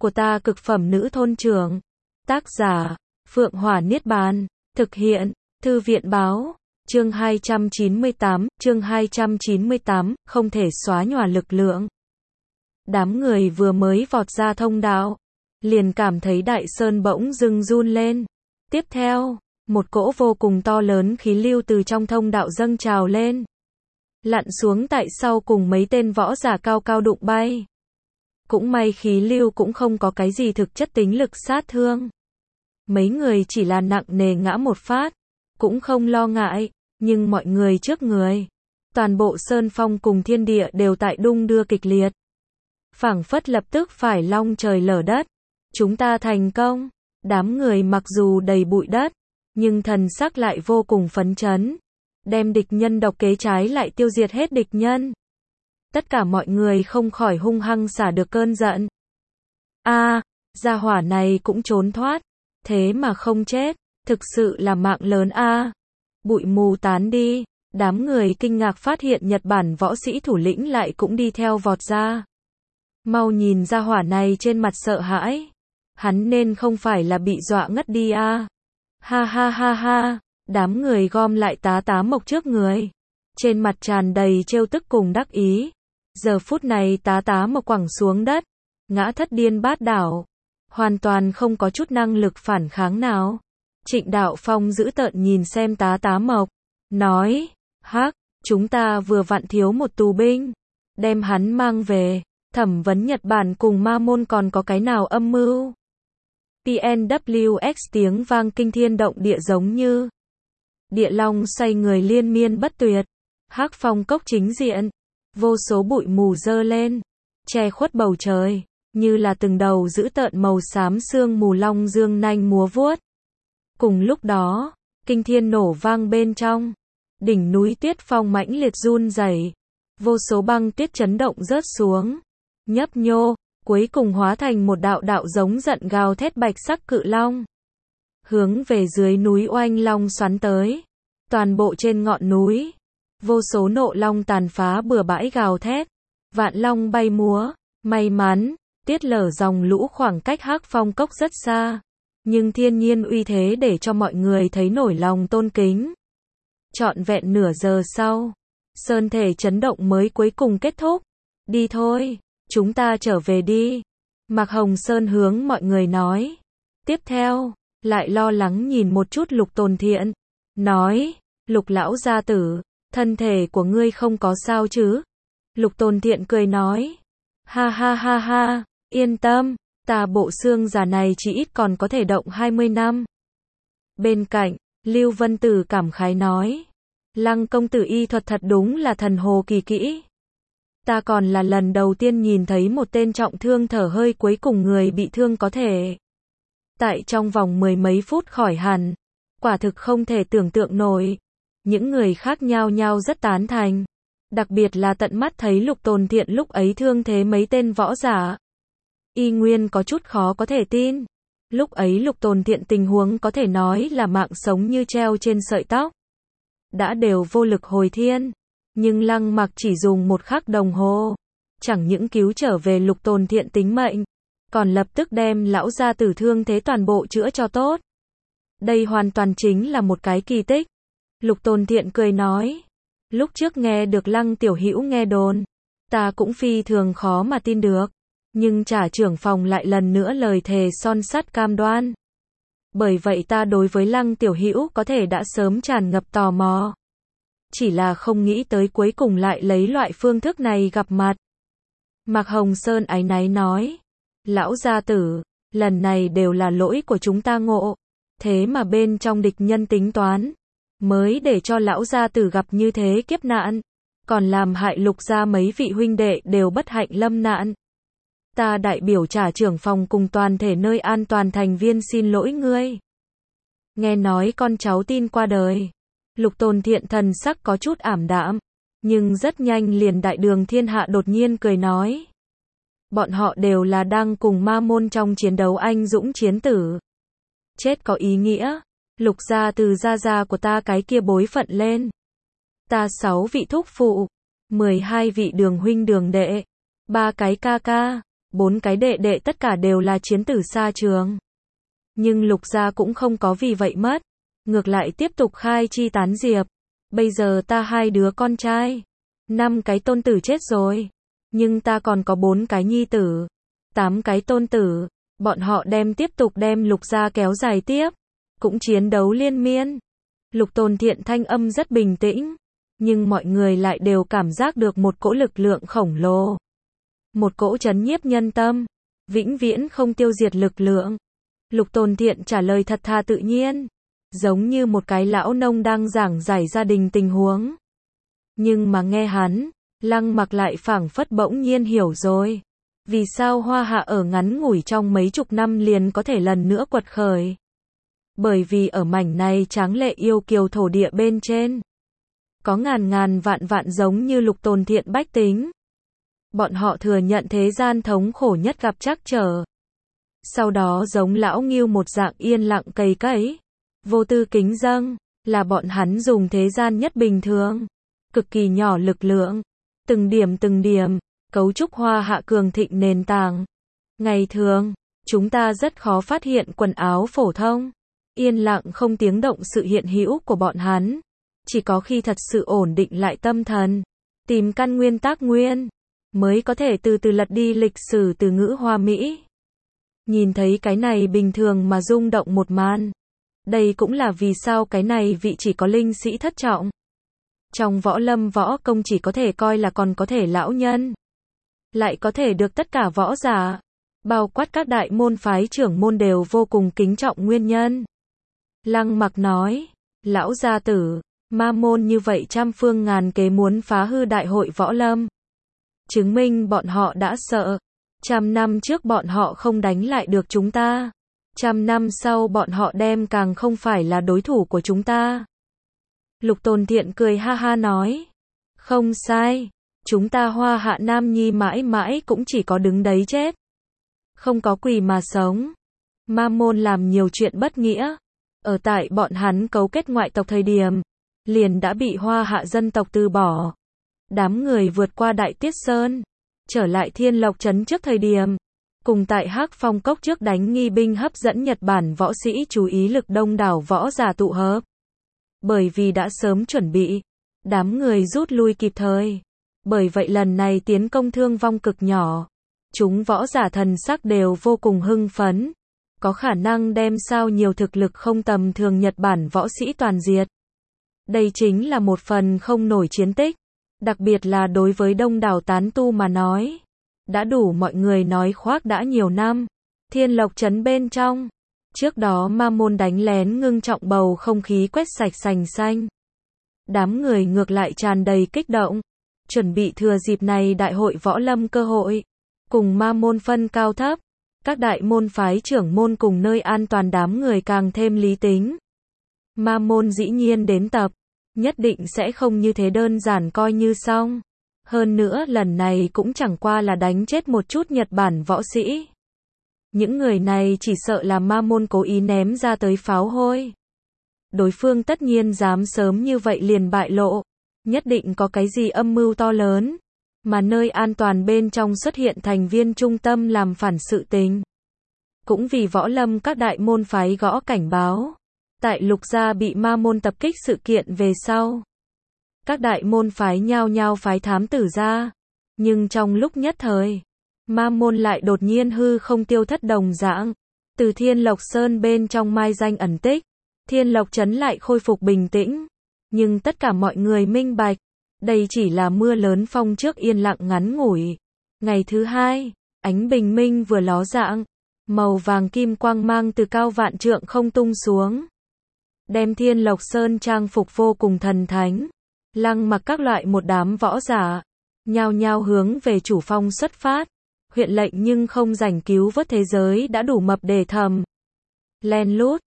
của ta cực phẩm nữ thôn trưởng. Tác giả, Phượng Hỏa Niết Bàn. Thực hiện, Thư viện Báo. Chương 298, không thể xóa nhòa lực lượng. Đám người vừa mới vọt ra thông đạo, liền cảm thấy đại sơn bỗng dưng run lên. Tiếp theo, một cỗ vô cùng to lớn khí lưu từ trong thông đạo dâng trào lên, lặn xuống tại sau cùng mấy tên võ giả cao cao đụng bay. Cũng may khí lưu cũng không có cái gì thực chất tính lực sát thương. Mấy người chỉ là nặng nề ngã một phát, cũng không lo ngại, nhưng mọi người trước người, toàn bộ sơn phong cùng thiên địa đều tại đung đưa kịch liệt. Phảng phất lập tức phải long trời lở đất. Chúng ta thành công. Đám người mặc dù đầy bụi đất, nhưng thần sắc lại vô cùng phấn chấn. Đem địch nhân độc kế trái lại tiêu diệt hết địch nhân. Tất cả mọi người không khỏi hung hăng xả được cơn giận. Gia hỏa này cũng trốn thoát. Thế mà không chết. Thực sự là mạng lớn Bụi mù tán đi. Đám người kinh ngạc phát hiện Nhật Bản võ sĩ thủ lĩnh lại cũng đi theo vọt ra. Mau nhìn gia hỏa này trên mặt sợ hãi. Hắn nên không phải là bị dọa ngất đi Ha ha ha ha. Đám người gom lại tá mộc trước người. Trên mặt tràn đầy trêu tức cùng đắc ý. Giờ phút này tá mộc quẳng xuống đất. Ngã thất điên bát đảo. Hoàn toàn không có chút năng lực phản kháng nào. Trịnh Đạo Phong dữ tợn nhìn xem tá mộc. Nói, hắc, chúng ta vừa vặn thiếu một tù binh. Đem hắn mang về. Thẩm vấn Nhật Bản cùng Ma Môn còn có cái nào âm mưu? PNWX tiếng vang kinh thiên động địa giống như địa long xoay người liên miên bất tuyệt. Hắc phong cốc chính diện, vô số bụi mù dơ lên, che khuất bầu trời, như là từng đầu dữ tợn màu xám sương mù long dương nanh múa vuốt. Cùng lúc đó, kinh thiên nổ vang bên trong, đỉnh núi tuyết phong mãnh liệt run rẩy, vô số băng tuyết chấn động rớt xuống, nhấp nhô, cuối cùng hóa thành một đạo đạo giống giận gào thét bạch sắc cự long. Hướng về dưới núi oanh long xoắn tới. Toàn bộ trên ngọn núi, vô số nộ long tàn phá bừa bãi gào thét. Vạn long bay múa, may mắn, tiết lở dòng lũ khoảng cách Hắc Phong Cốc rất xa. Nhưng thiên nhiên uy thế để cho mọi người thấy nổi lòng tôn kính. Trọn vẹn nửa giờ sau, sơn thể chấn động mới cuối cùng kết thúc. Đi thôi. Chúng ta trở về đi. Mạc Hồng Sơn hướng mọi người nói. Tiếp theo, lại lo lắng nhìn một chút Lục Tồn Thiện. Nói, Lục lão gia tử, thân thể của ngươi không có sao chứ? Lục Tồn Thiện cười nói. Ha ha ha ha, yên tâm, ta bộ xương già này chỉ ít còn có thể động 20 năm. Bên cạnh, Lưu Vân Tử cảm khái nói. Lăng công tử y thuật thật đúng là thần hồ kỳ kỹ. Ta còn là lần đầu tiên nhìn thấy một tên trọng thương thở hơi cuối cùng người bị thương có thể tại trong vòng mười mấy phút khỏi hẳn. Quả thực không thể tưởng tượng nổi. Những người khác nhao nhao rất tán thành. Đặc biệt là tận mắt thấy Lục Tồn Thiện lúc ấy thương thế mấy tên võ giả. Y Nguyên có chút khó có thể tin. Lúc ấy Lục Tồn Thiện tình huống có thể nói là mạng sống như treo trên sợi tóc. Đã đều vô lực hồi thiên. Nhưng Lăng Mặc chỉ dùng một khắc đồng hồ, chẳng những cứu trở về Lục Tồn Thiện tính mệnh, còn lập tức đem lão gia tử thương thế toàn bộ chữa cho tốt. Đây hoàn toàn chính là một cái kỳ tích. Lục Tồn Thiện cười nói, lúc trước nghe được Lăng tiểu hữu nghe đồn, ta cũng phi thường khó mà tin được, nhưng Trả trưởng phòng lại lần nữa lời thề son sắt cam đoan. Bởi vậy ta đối với Lăng tiểu hữu có thể đã sớm tràn ngập tò mò. Chỉ là không nghĩ tới cuối cùng lại lấy loại phương thức này gặp mặt. Mạc Hồng Sơn áy náy nói. Lão gia tử, lần này đều là lỗi của chúng ta ngộ. Thế mà bên trong địch nhân tính toán. Mới để cho lão gia tử gặp như thế kiếp nạn. Còn làm hại Lục gia mấy vị huynh đệ đều bất hạnh lâm nạn. Ta đại biểu Trả trưởng phòng cùng toàn thể nơi an toàn thành viên xin lỗi ngươi. Nghe nói con cháu tin qua đời. Lục Tồn Thiện thần sắc có chút ảm đạm, nhưng rất nhanh liền Đại Đường Thiên Hạ đột nhiên cười nói. Bọn họ đều là đang cùng Ma Môn trong chiến đấu anh dũng chiến tử. Chết có ý nghĩa, Lục gia từ gia của ta cái kia bối phận lên. Ta 6 vị thúc phụ, 12 vị đường huynh đường đệ, 3 cái ca ca, 4 cái đệ đệ tất cả đều là chiến tử xa trường. Nhưng Lục gia cũng không có vì vậy mất, ngược lại tiếp tục khai chi tán diệp. Bây giờ ta 2 đứa con trai, 5 cái tôn tử chết rồi, nhưng ta còn có 4 cái nhi tử, 8 cái tôn tử, bọn họ tiếp tục đem Lục gia kéo dài tiếp, cũng chiến đấu liên miên. Lục Tồn Thiện thanh âm rất bình tĩnh, nhưng mọi người lại đều cảm giác được một cỗ lực lượng khổng lồ. Một cỗ trấn nhiếp nhân tâm, vĩnh viễn không tiêu diệt lực lượng. Lục Tồn Thiện trả lời thật thà tự nhiên, giống như một cái lão nông đang giảng giải gia đình tình huống. Nhưng mà nghe hắn, Lăng Mặc lại phảng phất bỗng nhiên hiểu rồi. Vì sao Hoa Hạ ở ngắn ngủi trong mấy chục năm liền có thể lần nữa quật khởi? Bởi vì ở mảnh này tráng lệ yêu kiều thổ địa bên trên, có ngàn ngàn vạn vạn giống như Lục Tồn Thiện bách tính. Bọn họ thừa nhận thế gian thống khổ nhất gặp trắc trở. Sau đó giống lão Ngưu một dạng yên lặng cày cấy, vô tư kính dâng, là bọn hắn dùng thế gian nhất bình thường, cực kỳ nhỏ lực lượng, từng điểm, cấu trúc Hoa Hạ cường thịnh nền tảng. Ngày thường, chúng ta rất khó phát hiện quần áo phổ thông, yên lặng không tiếng động sự hiện hữu của bọn hắn. Chỉ có khi thật sự ổn định lại tâm thần, tìm căn nguyên tác nguyên, mới có thể từ từ lật đi lịch sử từ ngữ hoa mỹ. Nhìn thấy cái này bình thường mà rung động một màn. Đây cũng là vì sao cái này vị chỉ có linh sĩ thất trọng. Trong võ lâm võ công chỉ có thể coi là còn có thể lão nhân. Lại có thể được tất cả võ giả, bao quát các đại môn phái trưởng môn đều vô cùng kính trọng nguyên nhân. Lăng Mặc nói, lão gia tử, ma môn như vậy trăm phương ngàn kế muốn phá hư đại hội võ lâm. Chứng minh bọn họ đã sợ. 100 năm trước bọn họ không đánh lại được chúng ta. 100 năm sau bọn họ đem càng không phải là đối thủ của chúng ta. Lục Tồn Thiện cười ha ha nói. Không sai. Chúng ta Hoa Hạ Nam Nhi mãi mãi cũng chỉ có đứng đấy chết. Không có quỳ mà sống. Ma môn làm nhiều chuyện bất nghĩa. Ở tại bọn hắn cấu kết ngoại tộc thời điểm, liền đã bị Hoa Hạ dân tộc từ bỏ. Đám người vượt qua Đại Tiết Sơn, trở lại Thiên Lộc Trấn trước thời điểm, cùng tại Hắc Phong Cốc trước đánh nghi binh hấp dẫn Nhật Bản võ sĩ chú ý lực đông đảo võ giả tụ hợp. Bởi vì đã sớm chuẩn bị, đám người rút lui kịp thời. Bởi vậy lần này tiến công thương vong cực nhỏ. Chúng võ giả thần sắc đều vô cùng hưng phấn. Có khả năng đem sao nhiều thực lực không tầm thường Nhật Bản võ sĩ toàn diệt. Đây chính là một phần không nổi chiến tích. Đặc biệt là đối với đông đảo tán tu mà nói. Đã đủ mọi người nói khoác đã nhiều năm. Thiên Lộc Trấn bên trong. Trước đó ma môn đánh lén ngưng trọng bầu không khí quét sạch sành xanh. Đám người ngược lại tràn đầy kích động. Chuẩn bị thừa dịp này đại hội võ lâm cơ hội. Cùng ma môn phân cao thấp. Các đại môn phái trưởng môn cùng nơi an toàn đám người càng thêm lý tính. Ma môn dĩ nhiên đến tập. Nhất định sẽ không như thế đơn giản coi như xong. Hơn nữa lần này cũng chẳng qua là đánh chết một chút Nhật Bản võ sĩ. Những người này chỉ sợ là ma môn cố ý ném ra tới pháo hôi. Đối phương tất nhiên dám sớm như vậy liền bại lộ. Nhất định có cái gì âm mưu to lớn. Mà nơi an toàn bên trong xuất hiện thành viên trung tâm làm phản sự tình. Cũng vì võ lâm các đại môn phái gõ cảnh báo. Tại Lục gia bị ma môn tập kích sự kiện về sau. Các đại môn phái nhao nhao phái thám tử ra. Nhưng trong lúc nhất thời, ma môn lại đột nhiên hư không tiêu thất đồng dạng. Từ Thiên Lộc Sơn bên trong mai danh ẩn tích, Thiên Lộc Trấn lại khôi phục bình tĩnh. Nhưng tất cả mọi người minh bạch, đây chỉ là mưa lớn phong trước yên lặng ngắn ngủi. Ngày thứ hai, ánh bình minh vừa ló dạng, màu vàng kim quang mang từ cao vạn trượng không tung xuống. Đem Thiên Lộc Sơn trang phục vô cùng thần thánh. Lăng Mặc các loại một đám võ giả, nhao nhao hướng về chủ phong xuất phát. Huyện lệnh nhưng không rảnh cứu vớt thế giới đã đủ mập để thầm. Len lút,